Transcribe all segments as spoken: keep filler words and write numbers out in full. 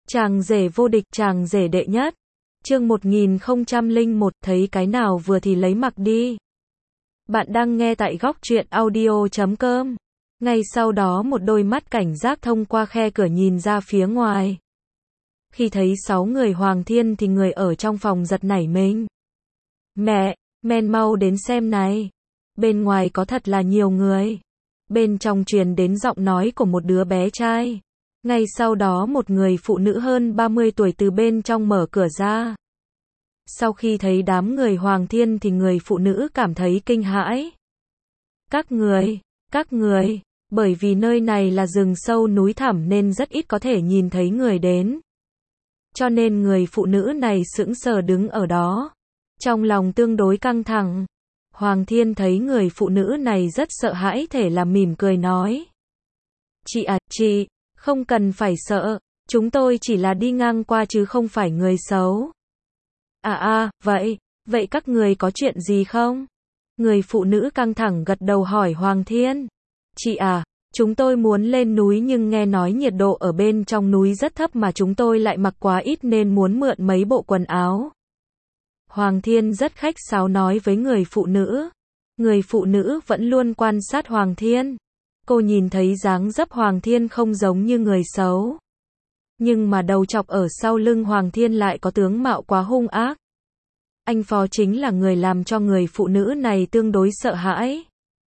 Chàng rể vô địch, chàng rể đệ nhất. Chương một nghìn không trăm lẻ một, thấy cái nào vừa thì lấy mặc đi. Bạn đang nghe tại góc truyện audio chấm com. Ngay sau đó một đôi mắt cảnh giác thông qua khe cửa nhìn ra phía ngoài. Khi thấy sáu người Hoàng Thiên thì người ở trong phòng giật nảy mình. Mẹ, men mau đến xem này. Bên ngoài có thật là nhiều người. Bên trong truyền đến giọng nói của một đứa bé trai. Ngay sau đó một người phụ nữ hơn ba mươi tuổi từ bên trong mở cửa ra. Sau khi thấy đám người Hoàng Thiên thì người phụ nữ cảm thấy kinh hãi. Các người, các người, bởi vì nơi này là rừng sâu núi thẳm nên rất ít có thể nhìn thấy người đến. Cho nên người phụ nữ này sững sờ đứng ở đó. Trong lòng tương đối căng thẳng. Hoàng Thiên thấy người phụ nữ này rất sợ hãi thể là mỉm cười nói. Chị à, chị, không cần phải sợ, chúng tôi chỉ là đi ngang qua chứ không phải người xấu. À à, vậy, vậy các người có chuyện gì không? Người phụ nữ căng thẳng gật đầu hỏi Hoàng Thiên. Chị à, chúng tôi muốn lên núi nhưng nghe nói nhiệt độ ở bên trong núi rất thấp mà chúng tôi lại mặc quá ít nên muốn mượn mấy bộ quần áo. Hoàng Thiên rất khách sáo nói với người phụ nữ. Người phụ nữ vẫn luôn quan sát Hoàng Thiên. Cô nhìn thấy dáng dấp Hoàng Thiên không giống như người xấu. Nhưng mà đầu chọc ở sau lưng Hoàng Thiên lại có tướng mạo quá hung ác. Anh Phó chính là người làm cho người phụ nữ này tương đối sợ hãi.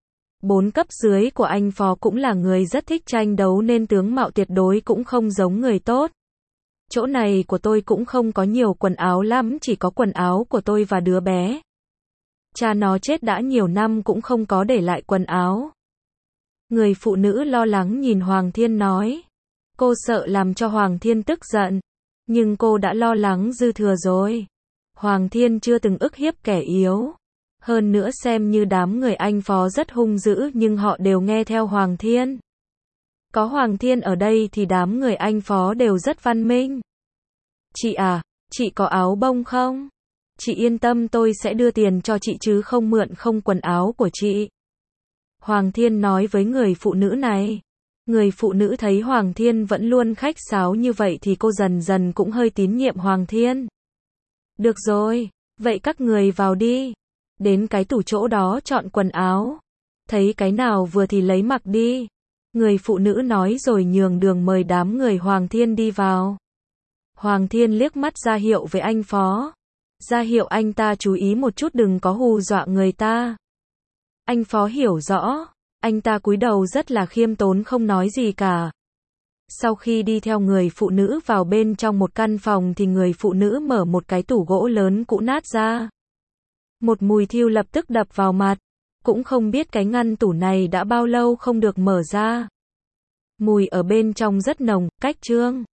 Bốn cấp dưới của anh Phó cũng là người rất thích tranh đấu nên tướng mạo tuyệt đối cũng không giống người tốt. Chỗ này của tôi cũng không có nhiều quần áo lắm, chỉ có quần áo của tôi và đứa bé. Cha nó chết đã nhiều năm cũng không có để lại quần áo. Người phụ nữ lo lắng nhìn Hoàng Thiên nói. Cô sợ làm cho Hoàng Thiên tức giận. Nhưng cô đã lo lắng dư thừa rồi. Hoàng Thiên chưa từng ức hiếp kẻ yếu. Hơn nữa xem như đám người anh Phó rất hung dữ nhưng họ đều nghe theo Hoàng Thiên. Có Hoàng Thiên ở đây thì đám người anh Phó đều rất văn minh. Chị à, chị có áo bông không? Chị yên tâm tôi sẽ đưa tiền cho chị chứ không mượn không quần áo của chị. Hoàng Thiên nói với người phụ nữ này. Người phụ nữ thấy Hoàng Thiên vẫn luôn khách sáo như vậy thì cô dần dần cũng hơi tín nhiệm Hoàng Thiên. Được rồi, vậy các người vào đi. Đến cái tủ chỗ đó chọn quần áo. Thấy cái nào vừa thì lấy mặc đi. Người phụ nữ nói rồi nhường đường mời đám người Hoàng Thiên đi vào. Hoàng Thiên liếc mắt ra hiệu với anh Phó. Ra hiệu anh ta chú ý một chút đừng có hù dọa người ta. Anh Phó hiểu rõ. Anh ta cúi đầu rất là khiêm tốn không nói gì cả. Sau khi đi theo người phụ nữ vào bên trong một căn phòng thì người phụ nữ mở một cái tủ gỗ lớn cũ nát ra. Một mùi thiêu lập tức đập vào mặt. Cũng không biết cái ngăn tủ này đã bao lâu không được mở ra. Mùi ở bên trong rất nồng, cách trương.